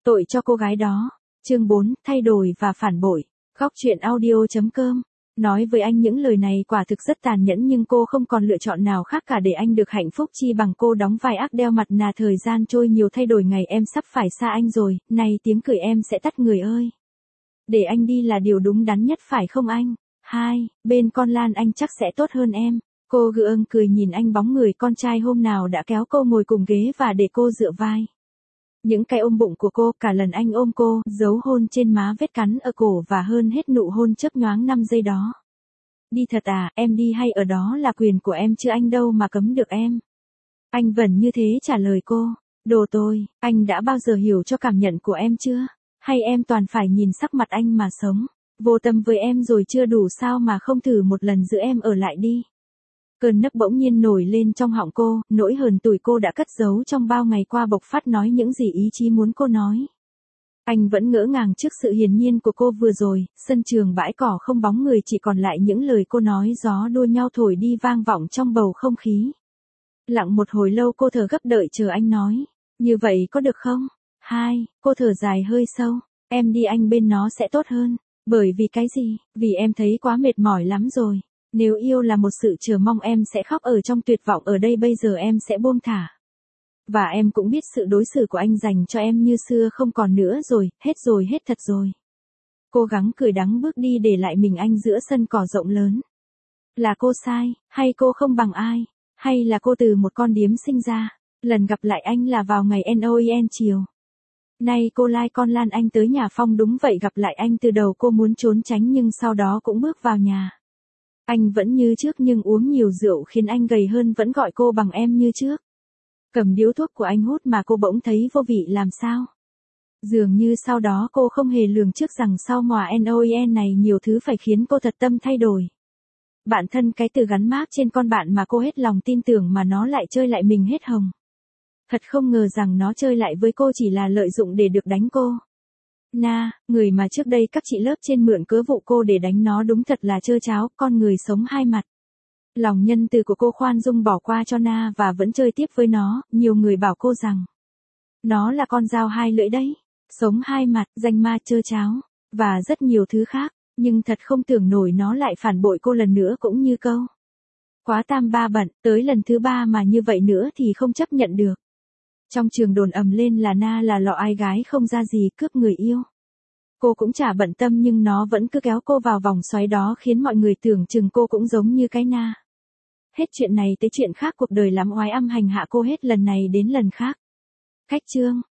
Tội cho cô gái đó. Chương 4, thay đổi và phản bội. Góc truyện audio.com. Nói với anh những lời này quả thực rất tàn nhẫn, nhưng cô không còn lựa chọn nào khác cả để anh được hạnh phúc, chi bằng cô đóng vai ác đeo mặt nạ. Thời gian trôi nhiều thay đổi, ngày em sắp phải xa anh rồi, này tiếng cười em sẽ tắt người ơi. Để anh đi là điều đúng đắn nhất phải không anh? Bên con Lan anh chắc sẽ tốt hơn em. Cô gượng cười nhìn anh, bóng người con trai hôm nào đã kéo cô ngồi cùng ghế và để cô dựa vai. Những cái ôm bụng của cô, cả lần anh ôm cô, dấu hôn trên má, vết cắn ở cổ và hơn hết nụ hôn chớp nhoáng 5 giây đó. Đi thật à, em đi hay ở đó là quyền của em chứ anh đâu mà cấm được em. Anh vẫn như thế trả lời cô. Đồ tôi, anh đã bao giờ hiểu cho cảm nhận của em chưa? Hay em toàn phải nhìn sắc mặt anh mà sống? Vô tâm với em rồi chưa đủ sao mà không thử một lần giữ em ở lại đi. Cơn nấc bỗng nhiên nổi lên trong họng cô, nỗi hờn tủi cô đã cất giấu trong bao ngày qua bộc phát, nói những gì ý chí muốn cô nói. Anh vẫn ngỡ ngàng trước sự hiển nhiên của cô vừa rồi, sân trường bãi cỏ không bóng người, chỉ còn lại những lời cô nói gió đua nhau thổi đi vang vọng trong bầu không khí. Lặng một hồi lâu cô thở gấp đợi chờ anh nói, như vậy có được không? Cô thở dài hơi sâu, em đi anh bên nó sẽ tốt hơn. Bởi vì cái gì? Vì em thấy quá mệt mỏi lắm rồi. Nếu yêu là một sự chờ mong em sẽ khóc ở trong tuyệt vọng, ở đây bây giờ em sẽ buông thả. Và em cũng biết sự đối xử của anh dành cho em như xưa không còn nữa rồi, hết thật rồi. Cố gắng cười đắng bước đi để lại mình anh giữa sân cỏ rộng lớn. Là cô sai, hay cô không bằng ai, hay là cô từ một con điếm sinh ra? Lần gặp lại anh là vào ngày Noel chiều. Nay cô lai con Lan anh tới nhà Phong, đúng vậy, gặp lại anh từ đầu cô muốn trốn tránh nhưng sau đó cũng bước vào nhà. Anh vẫn như trước nhưng uống nhiều rượu khiến anh gầy hơn, vẫn gọi cô bằng em như trước. Cầm điếu thuốc của anh hút mà cô bỗng thấy vô vị làm sao. Dường như sau đó cô không hề lường trước rằng sau mòa Noel này nhiều thứ phải khiến cô thật tâm thay đổi. Bạn thân, cái từ gắn mác trên con bạn mà cô hết lòng tin tưởng mà nó lại chơi lại mình hết hồng. Thật không ngờ rằng nó chơi lại với cô chỉ là lợi dụng để được đánh cô. Người mà trước đây các chị lớp trên mượn cớ vụ cô để đánh nó, đúng thật là trơ tráo, con người sống hai mặt. Lòng nhân từ của cô khoan dung bỏ qua cho Na và vẫn chơi tiếp với nó, nhiều người bảo cô rằng nó là con dao hai lưỡi đấy, sống hai mặt, danh ma, trơ tráo, và rất nhiều thứ khác, nhưng thật không tưởng nổi nó lại phản bội cô lần nữa cũng như câu. Quá tam ba bận, tới lần thứ 3 mà như vậy nữa thì không chấp nhận được. Trong trường đồn ầm lên là Na là lọ ai gái không ra gì, cướp người yêu. Cô cũng chả bận tâm nhưng nó vẫn cứ kéo cô vào vòng xoáy đó, khiến mọi người tưởng chừng cô cũng giống như cái Na. Hết chuyện này tới chuyện khác, cuộc đời lắm oái âm hành hạ cô hết lần này đến lần khác. Cách chương